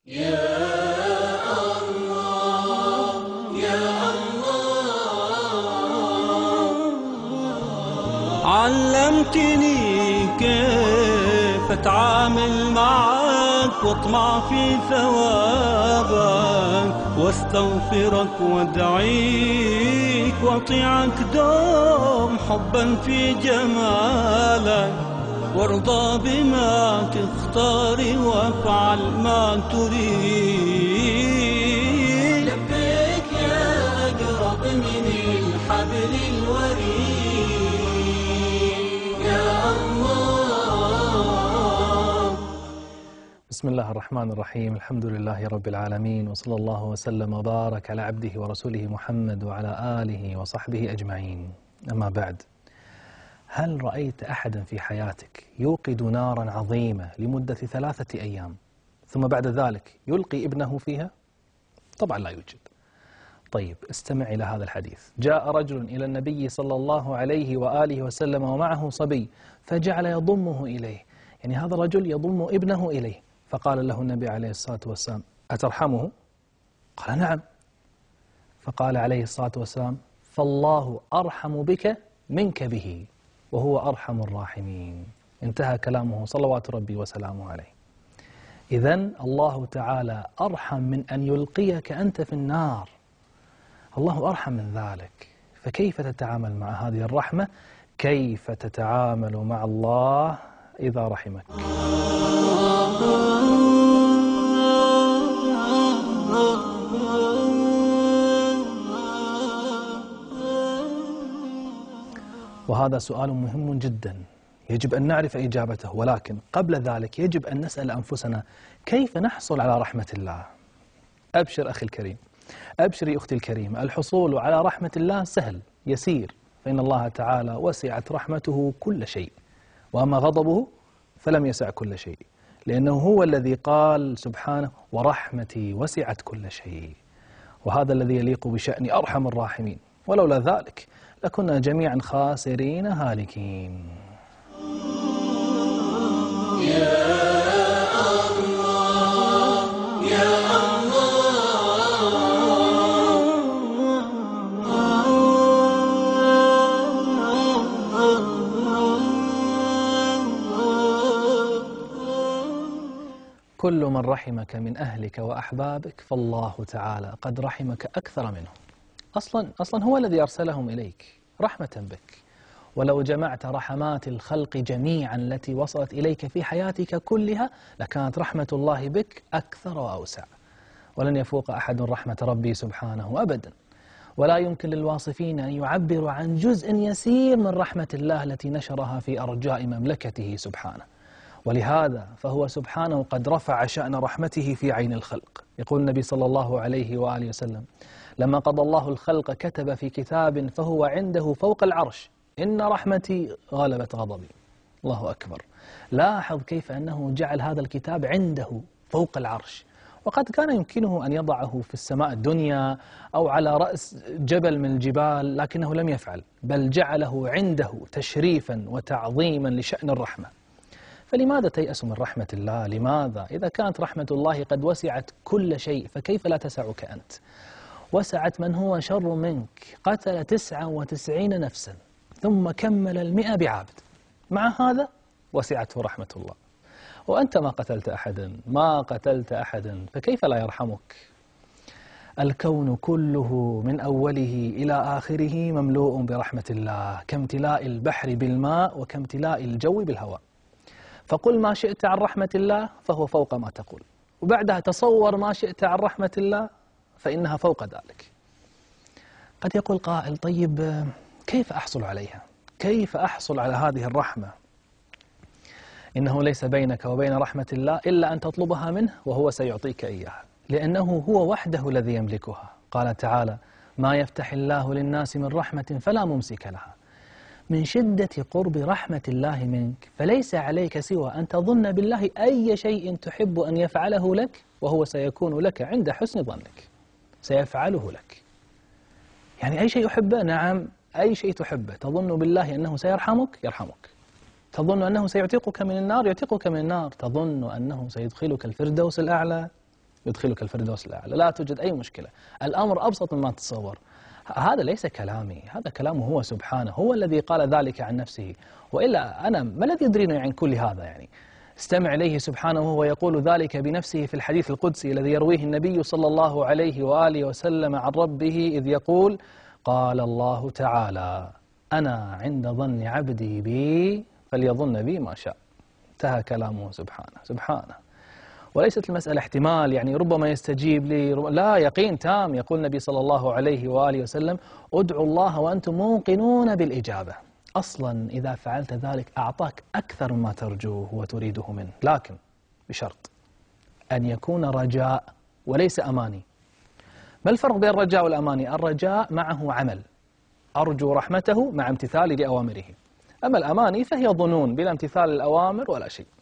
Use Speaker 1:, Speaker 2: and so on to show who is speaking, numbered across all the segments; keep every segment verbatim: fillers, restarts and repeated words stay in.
Speaker 1: يا الله يا الله علمتني كيف أتعامل معك واطمع في ثوابك واستغفرك وادعيك واطيعك دوم حبا في جمالك وارضى بما تختار وافعل ما تريد. لبيك يا أقرب من الحبل الوريد يا الله.
Speaker 2: بسم الله الرحمن الرحيم. الحمد لله رب العالمين، وصلى الله وسلم وبارك على عبده ورسوله محمد وعلى آله وصحبه أجمعين. أما بعد، هل رأيت أحدا في حياتك يوقد نارا عظيمة لمدة ثلاثة أيام ثم بعد ذلك يلقي ابنه فيها؟ طبعا لا يوجد. طيب استمع إلى هذا الحديث. جاء رجل إلى النبي صلى الله عليه وآله وسلم ومعه صبي فجعل يضمه إليه، يعني هذا الرجل يضم ابنه إليه، فقال له النبي عليه الصلاة والسلام: أترحمه؟ قال: نعم. فقال عليه الصلاة والسلام: فالله أرحم بك منك به وهو أرحم الراحمين. انتهى كلامه صلوات ربي وسلامه عليه. إذن الله تعالى أرحم من أن يلقيك أنت في النار، الله أرحم من ذلك. فكيف تتعامل مع هذه الرحمة؟ كيف تتعامل مع الله إذا رحمك؟ وهذا سؤال مهم جدا يجب أن نعرف إجابته، ولكن قبل ذلك يجب أن نسأل أنفسنا: كيف نحصل على رحمة الله؟ أبشر أخي الكريم، أبشري أختي الكريمة، الحصول على رحمة الله سهل يسير، فإن الله تعالى وسعت رحمته كل شيء، وأما غضبه فلم يسع كل شيء، لأنه هو الذي قال سبحانه: ورحمتي وسعت كل شيء. وهذا الذي يليق بشأن أرحم الراحمين، ولولا ذلك لكنا جميعا خاسرين هالكين.
Speaker 1: يا الله يا
Speaker 2: كل من رحمك من أهلك وأحبابك فالله تعالى قد رحمك أكثر منهم. أصلا, أصلا هو الذي أرسلهم إليك رحمة بك. ولو جمعت رحمات الخلق جميعا التي وصلت إليك في حياتك كلها لكانت رحمة الله بك أكثر وأوسع، ولن يفوق أحد رحمة ربي سبحانه أبدا. ولا يمكن للواصفين أن يعبروا عن جزء يسير من رحمة الله التي نشرها في أرجاء مملكته سبحانه. ولهذا فهو سبحانه قد رفع شأن رحمته في عين الخلق. يقول النبي صلى الله عليه وآله وسلم: لما قضى الله الخلق كتب في كتاب فهو عنده فوق العرش: إن رحمتي غلبت غضبي. الله أكبر. لاحظ كيف أنه جعل هذا الكتاب عنده فوق العرش، وقد كان يمكنه أن يضعه في السماء الدنيا أو على رأس جبل من الجبال، لكنه لم يفعل، بل جعله عنده تشريفا وتعظيما لشأن الرحمة. فلماذا تيأس من رحمة الله؟ لماذا؟ إذا كانت رحمة الله قد وسعت كل شيء فكيف لا تسعك أنت؟ وسعت من هو شر منك، قتل تسعة وتسعين نفسا ثم كمل المئة بعبد، مع هذا وسعته رحمة الله. وأنت ما قتلت أحدا، ما قتلت أحدا، فكيف لا يرحمك؟ الكون كله من أوله إلى آخره مملوء برحمة الله، كامتلاء البحر بالماء وكامتلاء الجو بالهواء. فقل ما شئت عن رحمة الله فهو فوق ما تقول، وبعدها تصور ما شئت عن رحمة الله فإنها فوق ذلك. قد يقول قائل: طيب كيف أحصل عليها؟ كيف أحصل على هذه الرحمة؟ إنه ليس بينك وبين رحمة الله إلا أن تطلبها منه وهو سيعطيك إياها، لأنه هو وحده الذي يملكها. قال تعالى: ما يفتح الله للناس من رحمة فلا ممسك لها. من شدة قرب رحمة الله منك فليس عليك سوى أن تظن بالله أي شيء تحب أن يفعله لك وهو سيكون لك عند حسن ظنك، سيفعله لك. يعني أي شيء يحبه، نعم أي شيء تحبه، تظن بالله أنه سيرحمك يرحمك، تظن أنه سيعتقك من النار يعتقك من النار، تظن أنه سيدخلك الفردوس الأعلى يدخلك الفردوس الأعلى، لا توجد أي مشكلة. الأمر أبسط مما تتصور. هذا ليس كلامي، هذا كلامه هو سبحانه، هو الذي قال ذلك عن نفسه، وإلا أنا ما الذي يدريني عن كل هذا؟ يعني استمع إليه سبحانه وهو يقول ذلك بنفسه في الحديث القدسي الذي يرويه النبي صلى الله عليه وآله وسلم عن ربه، إذ يقول: قال الله تعالى: أنا عند ظن عبدي بي فليظن بي ما شاء. انتهى كلامه سبحانه سبحانه. وليست المسألة احتمال، يعني ربما يستجيب لي، لا، يقين تام. يقول النبي صلى الله عليه وآله وسلم: ادعوا الله وأنتم موقنون بالإجابة. أصلا إذا فعلت ذلك أعطاك أكثر مما ترجوه وتريده منه، لكن بشرط أن يكون رجاء وليس أماني. ما الفرق بين الرجاء والأماني؟ الرجاء معه عمل، أرجو رحمته مع امتثالي لأوامره، أما الأماني فهي ظنون بلا امتثال الأوامر ولا شيء.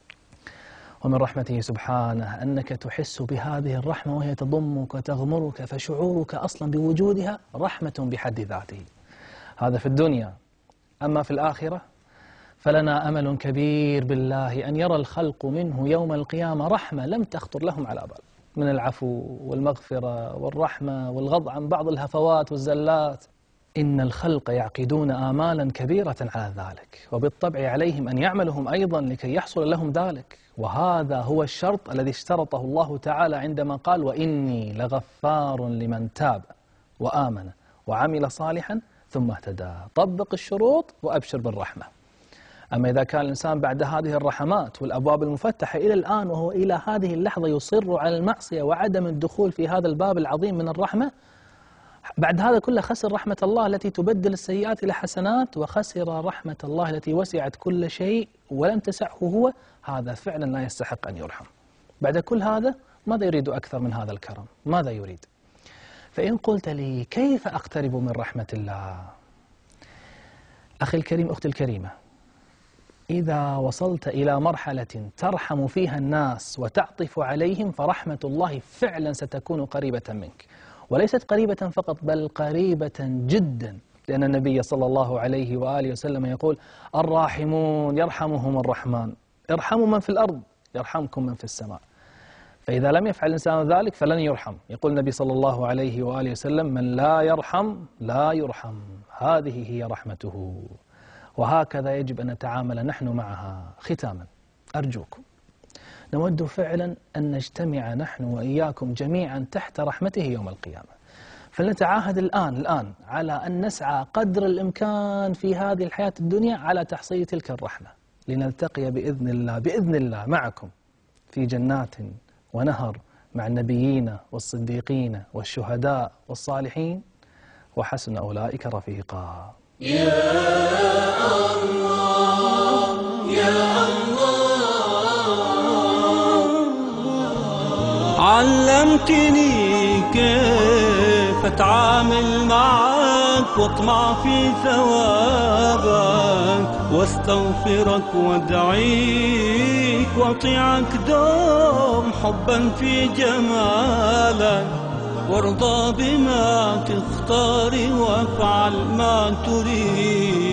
Speaker 2: ومن رحمته سبحانه أنك تحس بهذه الرحمة وهي تضمك وتغمرك، فشعورك أصلا بوجودها رحمة بحد ذاته. هذا في الدنيا. أما في الآخرة فلنا أمل كبير بالله أن يرى الخلق منه يوم القيامة رحمة لم تخطر لهم على بال، من العفو والمغفرة والرحمة والغض عن بعض الهفوات والزلات. إن الخلق يعقدون آمالا كبيرة على ذلك، وبالطبع عليهم أن يعملهم أيضا لكي يحصل لهم ذلك. وهذا هو الشرط الذي اشترطه الله تعالى عندما قال: وإني لغفار لمن تاب وآمن وعمل صالحا ثم اهتدى. طبق الشروط وأبشر بالرحمة. أما إذا كان الإنسان بعد هذه الرحمات والأبواب المفتحة إلى الآن وهو إلى هذه اللحظة يصر على المعصية وعدم الدخول في هذا الباب العظيم من الرحمة، بعد هذا كله خسر رحمة الله التي تبدل السيئات إلى حسنات، وخسر رحمة الله التي وسعت كل شيء ولم تسعه هو. هذا فعلا لا يستحق أن يرحم. بعد كل هذا ماذا يريد أكثر من هذا الكرم؟ ماذا يريد؟ فإن قلت لي كيف أقترب من رحمة الله؟ أخي الكريم، أختي الكريمة، إذا وصلت إلى مرحلة ترحم فيها الناس وتعطف عليهم فرحمة الله فعلا ستكون قريبة منك، وليست قريبة فقط بل قريبة جدا، لأن النبي صلى الله عليه وآله وسلم يقول: الراحمون يرحمهم الرحمن، ارحموا من في الأرض يرحمكم من في السماء. فإذا لم يفعل الإنسان ذلك فلن يرحم. يقول النبي صلى الله عليه وآله وسلم: من لا يرحم لا يرحم. هذه هي رحمته، وهكذا يجب أن نتعامل نحن معها. ختاما أرجوكم، نود فعلا أن نجتمع نحن وإياكم جميعا تحت رحمته يوم القيامة، فلنتعاهد الآن الآن على أن نسعى قدر الإمكان في هذه الحياة الدنيا على تحصيل تلك الرحمة، لنلتقي بإذن الله بإذن الله معكم في جنات ونهر مع النبيين والصديقين والشهداء والصالحين، وحسن أولئك رفيقا.
Speaker 1: يا الله يا الله، علمتني كيف أتعامل معك واطمع في ثوابك، واستغفرك وادعيك واطيعك دوم حبا في جمالك، وارضى بما تختار وافعل ما تريد.